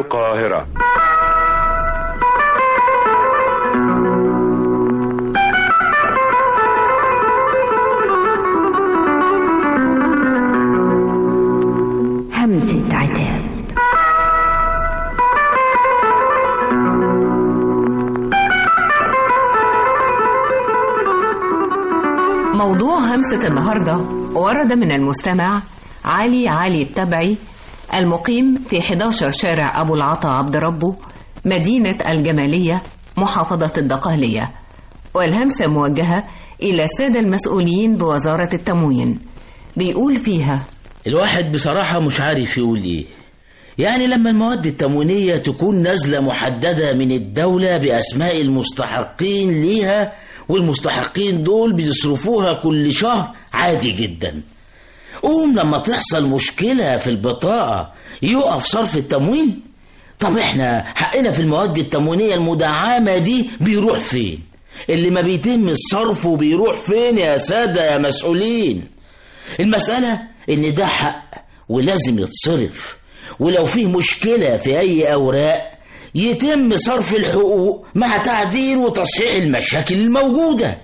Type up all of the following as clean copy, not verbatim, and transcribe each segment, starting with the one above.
القاهرة. همسة عتاب. موضوع همسة النهاردة ورد من المستمع علي التبعي المقيم في 11 شارع أبو العطا عبد ربه، مدينة الجمالية، محافظة الدقهلية، والهمسة موجهة إلى السادة المسؤولين بوزارة التموين. بيقول فيها: الواحد بصراحة مش عارف يقول إيه. يعني لما المواد التموينية تكون نازلة محددة من الدولة بأسماء المستحقين ليها، والمستحقين دول بيصرفوها كل شهر عادي جدا، لما تحصل مشكلة في البطاقة يقف صرف التموين. طب احنا حقنا في المواد التموينية المدعمة دي بيروح فين؟ اللي ما بيتم صرفه بيروح فين يا سادة يا مسؤولين؟ المسألة ان ده حق ولازم يتصرف، ولو فيه مشكلة في اي اوراق يتم صرف الحقوق مع تعديل وتصحيح المشاكل الموجودة.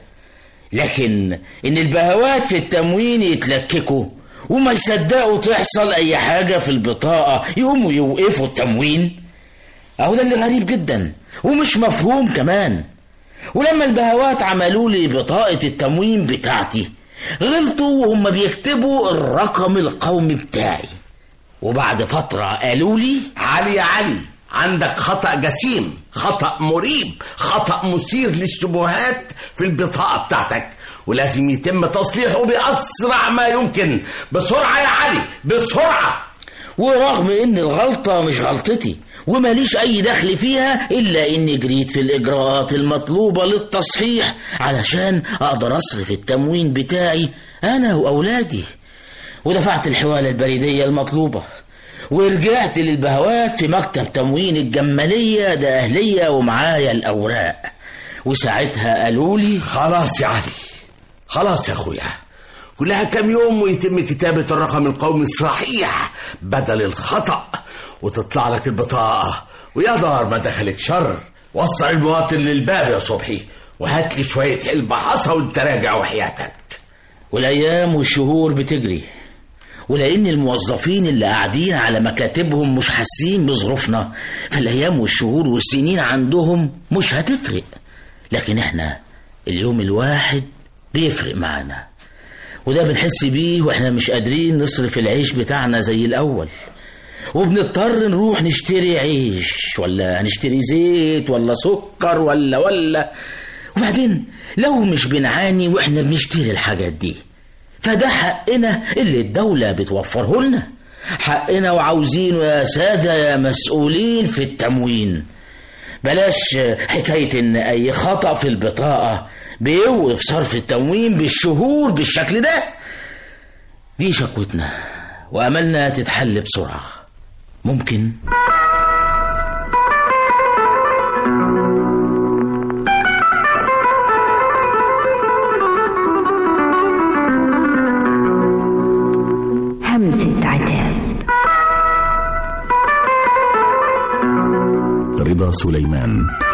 لكن ان البهوات في التموين يتلككوا وما يصدقوا تحصل اي حاجة في البطاقة يقوموا يوقفوا التموين، اهو ده اللي غريب جدا ومش مفهوم كمان. ولما البهوات عملوا لي بطاقة التموين بتاعتي غلطوا وهم بيكتبوا الرقم القومي بتاعي، وبعد فترة قالوا لي: علي يا علي، عندك خطأ جسيم، خطأ مريب، خطأ مثير للشبهات في البطاقة بتاعتك، ولازم يتم تصليحه بأسرع ما يمكن. بسرعة يا علي، بسرعة. ورغم ان الغلطة مش غلطتي وماليش اي دخل فيها، الا اني جريت في الاجراءات المطلوبة للتصحيح علشان اقدر اصرف التموين بتاعي انا واولادي، ودفعت الحوالة البريدية المطلوبة، ورجعت للبهوات في مكتب تموين الجمالية ده أهلية ومعايا الأوراق، وساعتها قالوا لي: خلاص يا علي، خلاص يا أخويا، كلها كام يوم ويتم كتابة الرقم القومي الصحيح بدل الخطأ، وتطلع لك البطاقة، ويا دار ما دخلك شر. وصل المواطن للباب يا صبحي، وهات لي شوية حلبة حصى وانت راجع وحياتك. والأيام والشهور بتجري، ولأن الموظفين اللي قاعدين على مكاتبهم مش حاسين بظروفنا، فالأيام والشهور والسنين عندهم مش هتفرق، لكن احنا اليوم الواحد بيفرق معنا، وده بنحس بيه واحنا مش قادرين نصرف العيش بتاعنا زي الأول، وبنضطر نروح نشتري عيش ولا نشتري زيت ولا سكر ولا وبعدين لو مش بنعاني واحنا بنشتري الحاجات دي، فده حقنا اللي الدولة بتوفره لنا، حقنا وعاوزينه يا سادة يا مسؤولين في التموين. بلاش حكاية ان اي خطأ في البطاقة بيوقف صرف التموين بالشهور بالشكل ده. دي شكوتنا واملنا تتحل بسرعة. ممكن همسة عتاب. رضا سليمان.